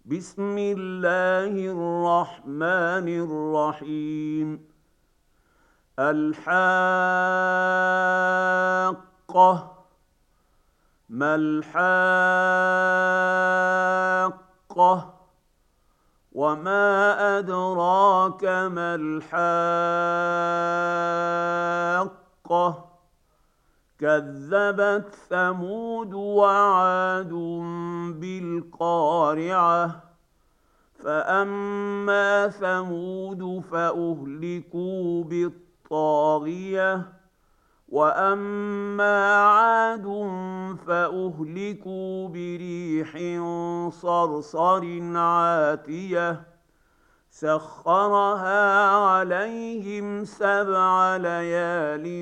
بسم الله الرحمن الرحيم. الحاقة. ما الحاقة؟ وما أدراك ما الحاقة؟ كذبت ثمود وعاد بالقارعة. فأما ثمود فأهلكوا بالطاغية، وأما عاد فأهلكوا بريح صرصر عاتية سخرها عليهم 7 ليال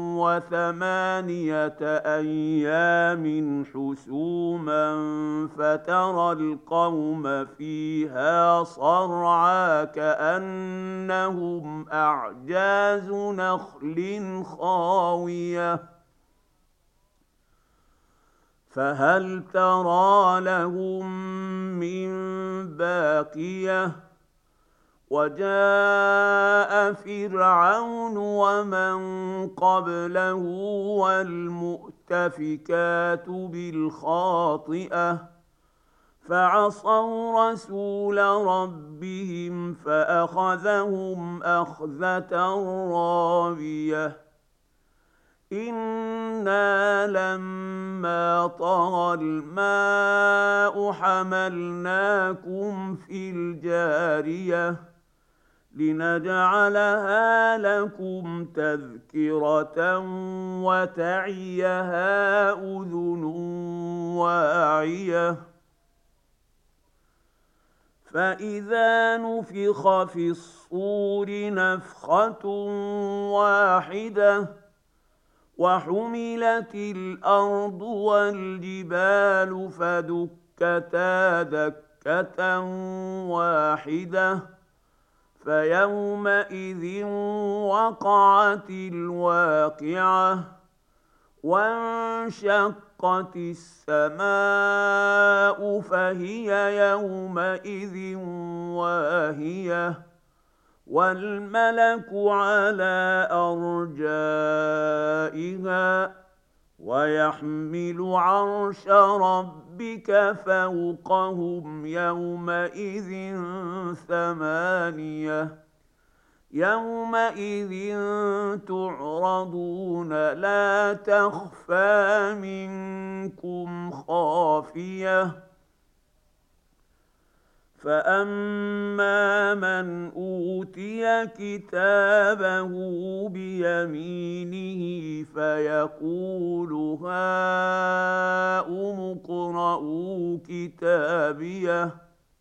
و8 أيام حسوما فترى القوم فيها صرعى كأنهم أعجاز نخل خاوية فهل ترى لهم من باقية. وجاء فرعون ومن قبله والمؤتفكات بالخاطئة فعصوا رسول ربهم فأخذهم أخذة رابية. إنا لما طغى الماء حملناكم في الجارية لنجعلها لكم تذكرة وتعيها أذن واعية. فإذا نفخ في الصور نفخة واحدة وحملت الأرض والجبال فدكتا دكة واحدة فيومئذ وقعت الواقعة وانشقت السماء فهي يومئذ واهية والملك على أرجائها ويحمل عرش ربك فوقهم يومئذ 8. يومئذ تعرضون لا تخفى منكم خافية. فأما من أوتي كتابه بيمينه فيقول هاؤم اقرءوا كتابيه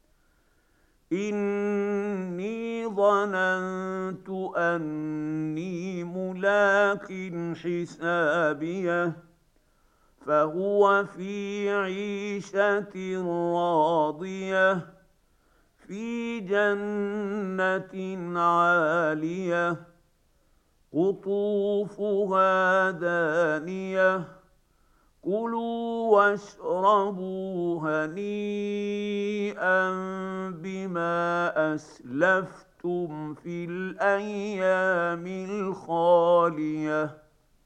إني ظننت أني ملاق حسابيه فهو في عيشة راضية في جنة عالية قطوفها دانية كلوا واشربوا هنيئا بما أسلفتم في الأيام الخالية.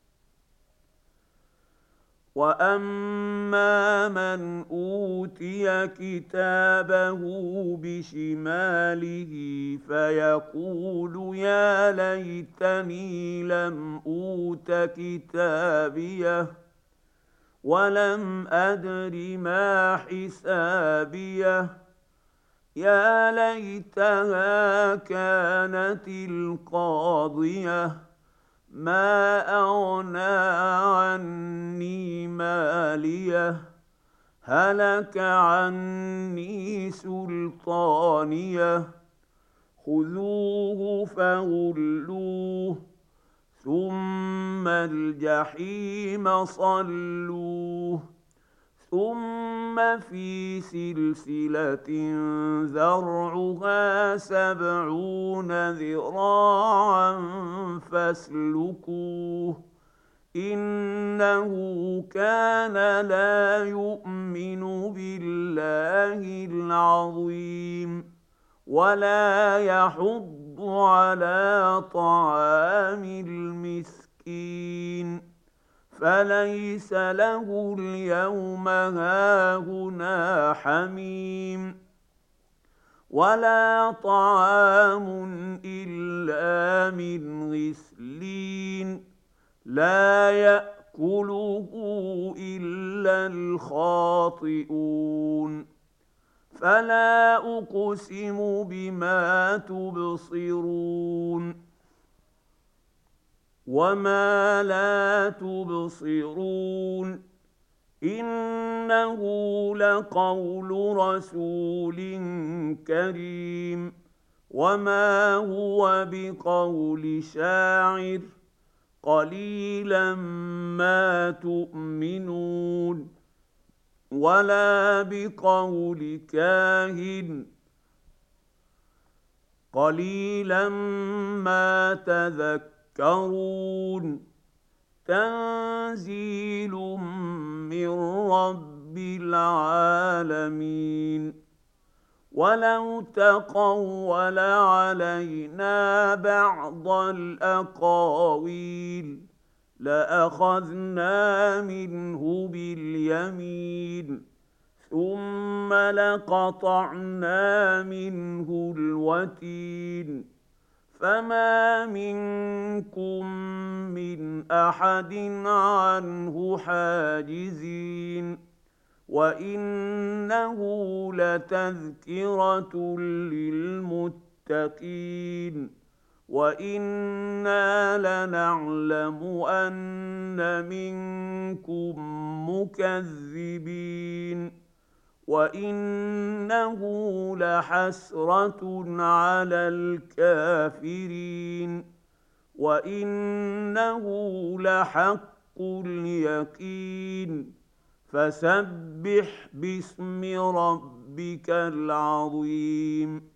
وأما من أوتي كتابه بشماله فيقول يا ليتني لم أوت كتابيه ولم أدر ما حسابيه يا ليتها كانت القاضية ما أغنى عني ماليه هلك عني سلطانيه خذوه فغلوه ثم الجحيم صلوه ثم في سلسلة ذرعها 70 ذراعا فاسلكوه إنه كان لا يؤمن بالله العظيم ولا يحض على طعام المسكين فليس له اليوم هاهنا حميم ولا طعام إلا من غسلين لا يأكله إلا الخاطئون فلا أقسم بما تبصرون وما لا تبصرون إنه لقول رسول كريم وما هو بقول شاعر قليلا ما تؤمنون ولا بقول كاهن قليلا ما تذكرون تنزيل من رب العالمين ولو تقول علينا بعض الأقاويل لأخذنا منه باليمين ثم لقطعنا منه الوتين فما منكم من أحد عنه حاجزين وإنه لتذكرة للمتقين وإنا لنعلم أن منكم مكذبين وإنه لحسرة على الكافرين وإنه لحق اليقين فسبح باسم ربك العظيم